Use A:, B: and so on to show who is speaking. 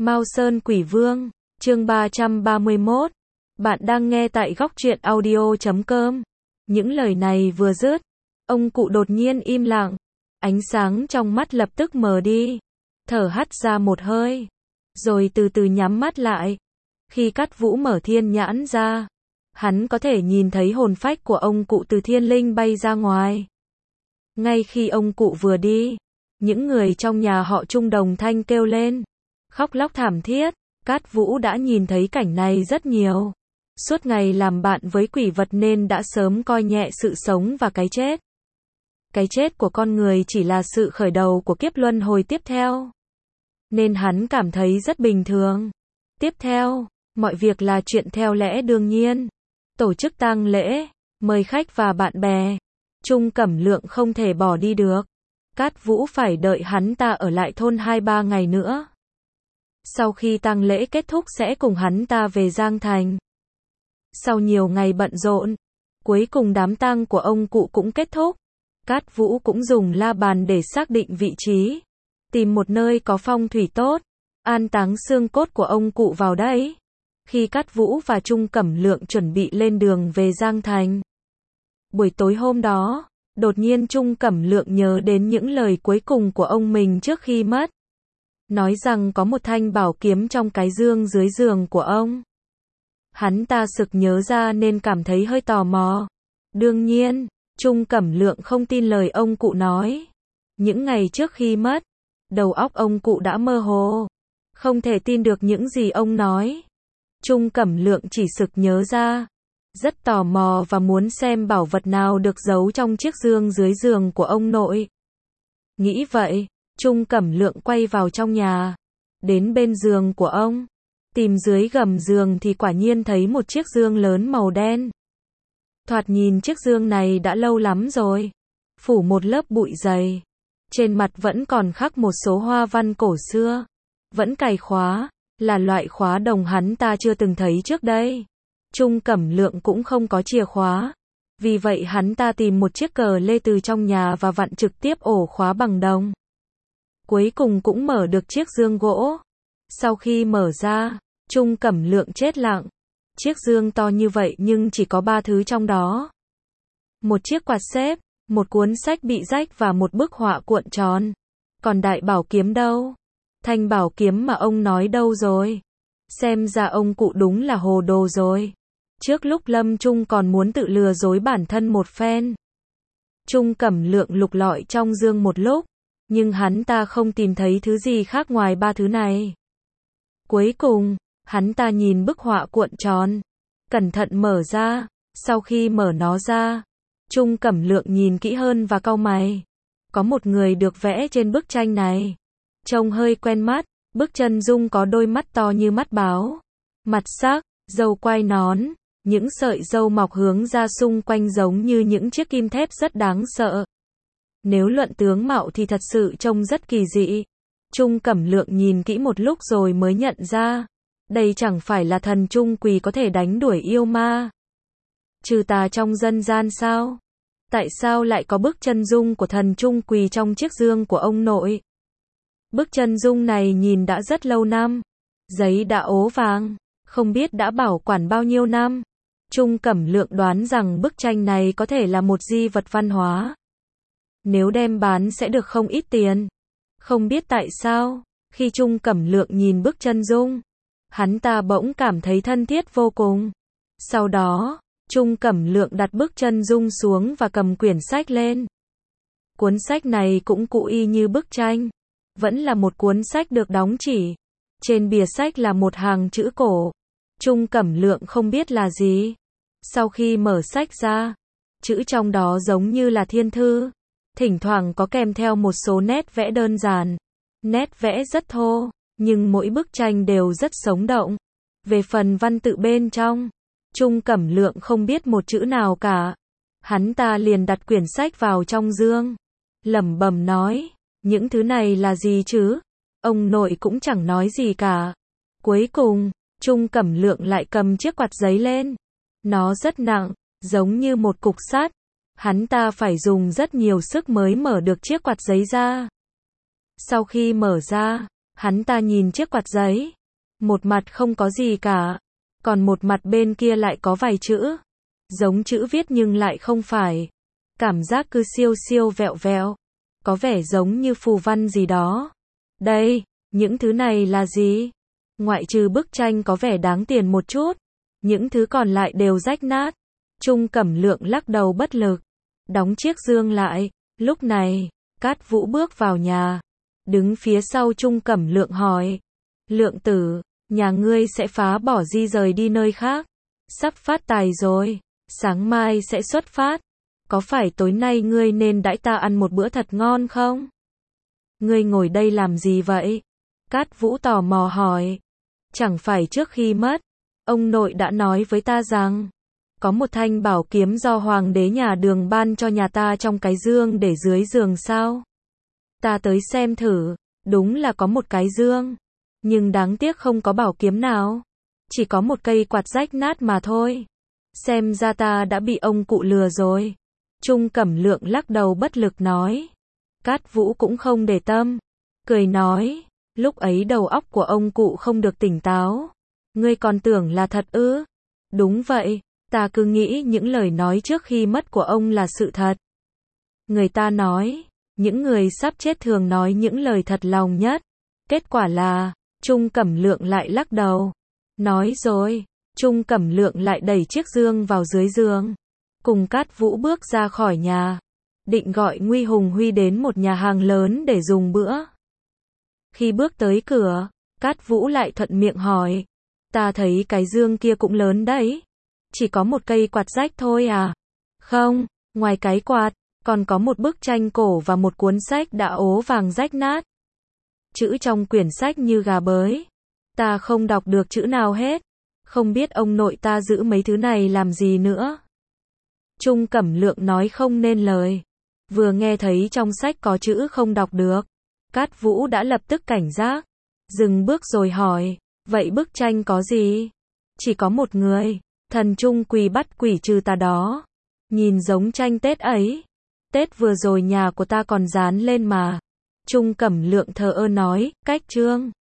A: Mao Sơn Quỷ Vương, chương 331. Bạn đang nghe tại góc truyện audio.com. Những lời này vừa dứt, ông cụ đột nhiên im lặng, ánh sáng trong mắt lập tức mờ đi, thở hắt ra một hơi, rồi từ từ nhắm mắt lại. Khi Cát Vũ mở thiên nhãn ra, hắn có thể nhìn thấy hồn phách của ông cụ từ thiên linh bay ra ngoài. Ngay khi ông cụ vừa đi, những người trong nhà họ Trung đồng thanh kêu lên, khóc lóc thảm thiết. Cát Vũ đã nhìn thấy cảnh này rất nhiều. Suốt ngày làm bạn với quỷ vật nên đã sớm coi nhẹ sự sống và cái chết. Cái chết của con người chỉ là sự khởi đầu của kiếp luân hồi tiếp theo, nên hắn cảm thấy rất bình thường. Tiếp theo, mọi việc là chuyện theo lẽ đương nhiên. Tổ chức tang lễ, mời khách và bạn bè. Trung Cẩm Lượng không thể bỏ đi được. Cát Vũ phải đợi hắn ta ở lại thôn 2-3 ngày nữa. Sau khi tang lễ kết thúc sẽ cùng hắn ta về Giang Thành. Sau nhiều ngày bận rộn, cuối cùng đám tang của ông cụ cũng kết thúc. Cát Vũ cũng dùng la bàn để xác định vị trí, tìm một nơi có phong thủy tốt, an táng xương cốt của ông cụ vào đấy. Khi Cát Vũ và Trung Cẩm Lượng chuẩn bị lên đường về Giang Thành, buổi tối hôm đó, đột nhiên Trung Cẩm Lượng nhớ đến những lời cuối cùng của ông mình trước khi mất. Nói rằng có một thanh bảo kiếm trong cái dương dưới giường của ông. Hắn ta sực nhớ ra nên cảm thấy hơi tò mò. Đương nhiên, Trung Cẩm Lượng không tin lời ông cụ nói. Những ngày trước khi mất, đầu óc ông cụ đã mơ hồ, không thể tin được những gì ông nói. Trung Cẩm Lượng chỉ sực nhớ ra, rất tò mò và muốn xem bảo vật nào được giấu trong chiếc dương dưới giường của ông nội. Nghĩ vậy, Trung Cẩm Lượng quay vào trong nhà, đến bên giường của ông, tìm dưới gầm giường thì quả nhiên thấy một chiếc dương lớn màu đen. Thoạt nhìn chiếc dương này đã lâu lắm rồi, phủ một lớp bụi dày, trên mặt vẫn còn khắc một số hoa văn cổ xưa, vẫn cài khóa, là loại khóa đồng hắn ta chưa từng thấy trước đây. Trung Cẩm Lượng cũng không có chìa khóa, vì vậy hắn ta tìm một chiếc cờ lê từ trong nhà và vặn trực tiếp ổ khóa bằng đồng. Cuối cùng cũng mở được chiếc dương gỗ. Sau khi mở ra, Trung Cẩm Lượng chết lặng. Chiếc dương to như vậy nhưng chỉ có 3 thứ trong đó. Một chiếc quạt xếp, một cuốn sách bị rách và một bức họa cuộn tròn. Còn đại bảo kiếm đâu? Thanh bảo kiếm mà ông nói đâu rồi? Xem ra ông cụ đúng là hồ đồ rồi. Trước lúc lâm chung còn muốn tự lừa dối bản thân một phen. Trung Cẩm Lượng lục lọi trong dương một lúc, nhưng hắn ta không tìm thấy thứ gì khác ngoài 3 thứ này. Cuối cùng, hắn ta nhìn bức họa cuộn tròn, cẩn thận mở ra. Sau khi mở nó ra, Trung Cẩm Lượng nhìn kỹ hơn và cau mày. Có một người được vẽ trên bức tranh này, trông hơi quen mắt. Bức chân dung có đôi mắt to như mắt báo, mặt sắc, râu quai nón, những sợi râu mọc hướng ra xung quanh giống như những chiếc kim thép rất đáng sợ. Nếu luận tướng mạo thì thật sự trông rất kỳ dị. Trung Cẩm Lượng nhìn kỹ một lúc rồi mới nhận ra, đây chẳng phải là thần Trung Quỳ có thể đánh đuổi yêu ma, trừ tà trong dân gian sao? Tại sao lại có bức chân dung của thần Trung Quỳ trong chiếc dương của ông nội? Bức chân dung này nhìn đã rất lâu năm, giấy đã ố vàng, không biết đã bảo quản bao nhiêu năm. Trung Cẩm Lượng đoán rằng bức tranh này có thể là một di vật văn hóa. Nếu đem bán sẽ được không ít tiền. Không biết tại sao, khi Trung Cẩm Lượng nhìn bức chân dung, hắn ta bỗng cảm thấy thân thiết vô cùng. Sau đó, Trung Cẩm Lượng đặt bức chân dung xuống và cầm quyển sách lên. Cuốn sách này cũng cụ y như bức tranh. Vẫn là một cuốn sách được đóng chỉ. Trên bìa sách là một hàng chữ cổ. Trung Cẩm Lượng không biết là gì. Sau khi mở sách ra, chữ trong đó giống như là thiên thư. Thỉnh thoảng có kèm theo một số nét vẽ đơn giản. Nét vẽ rất thô, nhưng mỗi bức tranh đều rất sống động. Về phần văn tự bên trong, Trung Cẩm Lượng không biết một chữ nào cả. Hắn ta liền đặt quyển sách vào trong dương, lẩm bẩm nói, những thứ này là gì chứ? Ông nội cũng chẳng nói gì cả. Cuối cùng, Trung Cẩm Lượng lại cầm chiếc quạt giấy lên. Nó rất nặng, giống như một cục sắt. Hắn ta phải dùng rất nhiều sức mới mở được chiếc quạt giấy ra. Sau khi mở ra, Hắn ta nhìn chiếc quạt giấy. Một mặt không có gì cả. Còn một mặt bên kia lại có vài chữ. Giống chữ viết nhưng lại không phải. Cảm giác cứ siêu siêu vẹo vẹo. Có vẻ giống như phù văn gì đó. Đây, những thứ này là gì? Ngoại trừ bức tranh có vẻ đáng tiền một chút. Những thứ còn lại đều rách nát. Trung Cẩm Lượng lắc đầu bất lực. Đóng chiếc dương lại. Lúc này, Cát Vũ bước vào nhà. Đứng phía sau Trung Cẩm Lượng hỏi. Lượng tử, nhà ngươi sẽ phá bỏ di rời đi nơi khác. Sắp phát tài rồi. Sáng mai sẽ xuất phát. Có phải tối nay ngươi nên đãi ta ăn một bữa thật ngon không? Ngươi ngồi đây làm gì vậy? Cát Vũ tò mò hỏi. Chẳng phải trước khi mất, ông nội đã nói với ta rằng, có một thanh bảo kiếm do hoàng đế nhà Đường ban cho nhà ta trong cái dương để dưới giường sao? Ta tới xem thử, đúng là có một cái dương, nhưng đáng tiếc không có bảo kiếm nào, chỉ có một cây quạt rách nát mà thôi. Xem ra ta đã bị ông cụ lừa rồi. Trung Cẩm Lượng lắc đầu bất lực nói. Cát Vũ cũng không để tâm, cười nói, lúc ấy đầu óc của ông cụ không được tỉnh táo. Ngươi còn tưởng là thật ư? Đúng vậy, ta cứ nghĩ những lời nói trước khi mất của ông là sự thật. Người ta nói, những người sắp chết thường nói những lời thật lòng nhất. Kết quả là, Trung Cẩm Lượng lại lắc đầu. Nói rồi, Trung Cẩm Lượng lại đẩy chiếc dương vào dưới giường. Cùng Cát Vũ bước ra khỏi nhà. Định gọi Nguy Hùng Huy đến một nhà hàng lớn để dùng bữa. Khi bước tới cửa, Cát Vũ lại thuận miệng hỏi. Ta thấy cái dương kia cũng lớn đấy. Chỉ có một cây quạt rách thôi à? Không, ngoài cái quạt, còn có một bức tranh cổ và một cuốn sách đã ố vàng rách nát. Chữ trong quyển sách như gà bới. Ta không đọc được chữ nào hết. Không biết ông nội ta giữ mấy thứ này làm gì nữa. Trung Cẩm Lượng nói không nên lời. Vừa nghe thấy trong sách có chữ không đọc được, Cát Vũ đã lập tức cảnh giác. Dừng bước rồi hỏi, vậy bức tranh có gì? Chỉ có một người, thần Trung Quỳ bắt quỷ trừ tà đó. Nhìn giống tranh Tết ấy. Tết vừa rồi nhà của ta còn dán lên mà. Trung Cẩm Lượng thờ ơ nói, cách chương.